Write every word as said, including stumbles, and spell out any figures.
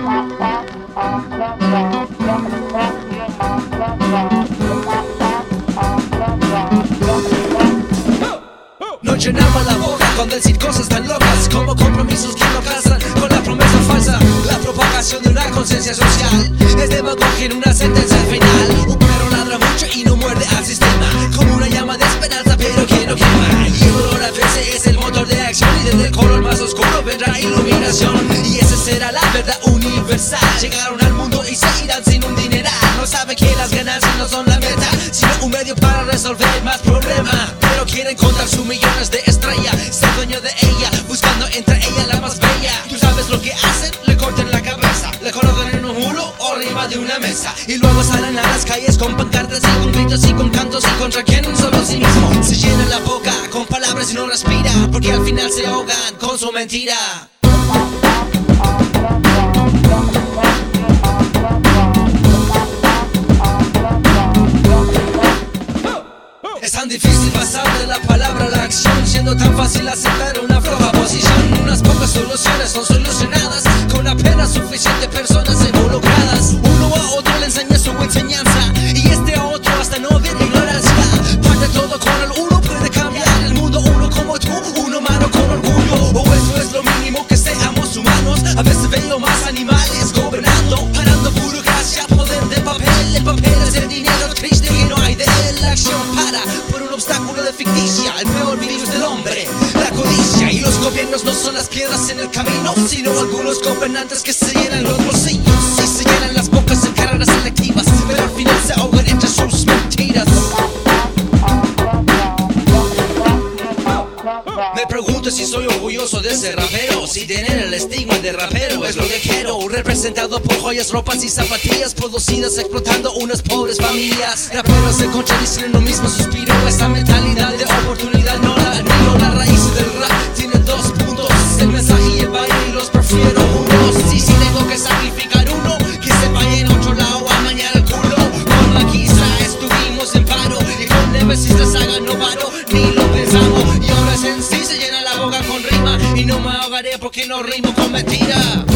No llenamos la boca con decir cosas tan locas como compromisos que no casan con la promesa falsa. La propagación de una conciencia social es demagogia en una sentencia final. Un perro ladra mucho y no muerde al sistema, como una llama de esperanza pero que no quema. Y el dolor a veces es el motor de acción, y desde el color más oscuro vendrá iluminación. Y esa será la verdad universal. Llegaron al mundo y se irán sin un dineral. No saben que las ganancias no son la meta, sino un medio para resolver más problemas. Pero quieren contar sus millones de estrellas, ser dueño de ella, buscando entre ellas la más bella. Tú sabes lo que hacen, le cortan la cabeza, le colocan en un muro o arriba de una mesa, y luego salen a las calles con pancartas y con gritos y con cantos y contra quien solo sí mismo. Se llenan la boca con palabras y no respira, porque al final se ahogan con su mentira. Es tan difícil pasar de la palabra a la acción, siendo tan fácil aceptar una floja posición. Unas pocas soluciones son solucionadas con apenas suficientes personas involucradas. Uno a otro le enseña su enseñanza, y este a otro hasta no ver ignorancia. Parte todo con el uno, puede cambiar el mundo. Uno como tú, uno humano con orgullo. O eso es lo mínimo, que seamos humanos. A veces veo más animales gobernando, parando burocracia, poder de papel. El papel es el dinero triste que no hay de él. La acción para por un obstáculo de ficticia, el peor virus del hombre, la codicia. Y los gobiernos no son las piedras en el camino, sino algunos gobernantes que se llenan los bolsillos y se llenan las bocas en carreras selectivas, pero al final se ahogan entre sus mentiras. Me pregunto si soy orgulloso de ser rapero, si tener el estigma de rapero es lo que quiero. Representado por joyas, ropas y zapatillas producidas explotando unas pobres familias. Raperos se contradicen en lo mismo suspiro. Esta mentalidad de oportunidad no la admiro. La raíz del rap tiene dos puntos, el mensaje y el baile, y los prefiero juntos. Y si tengo que sacrificar uno, que se vaya en otro lado a mañana el culo. Con la quizá estuvimos en paro, y con Nemesis saga no paro, ni lo pensamos. Y ahora es en sí, se llena la boca con rima, y no me ahogaré porque no rimo con mentira.